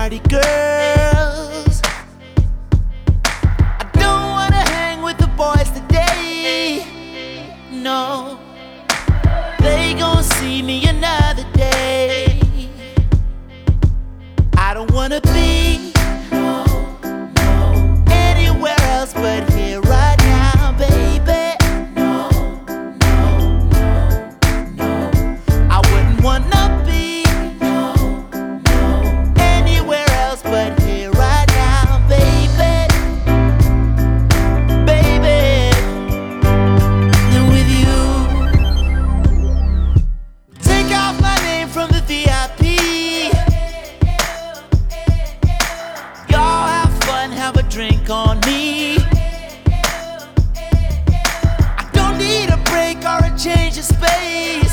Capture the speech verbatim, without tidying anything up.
party girls. I don't wanna hang with the boys today. No, they gon' see me another day. I don't wanna be no, no, anywhere else but here right now, baby. No, no, no, no. I wouldn't wanna be no, no, anywhere else but here right now, baby. Baby, with you. Take off my name from the V I P. Y'all have fun, have a drink on me. I don't need a break or a change of space.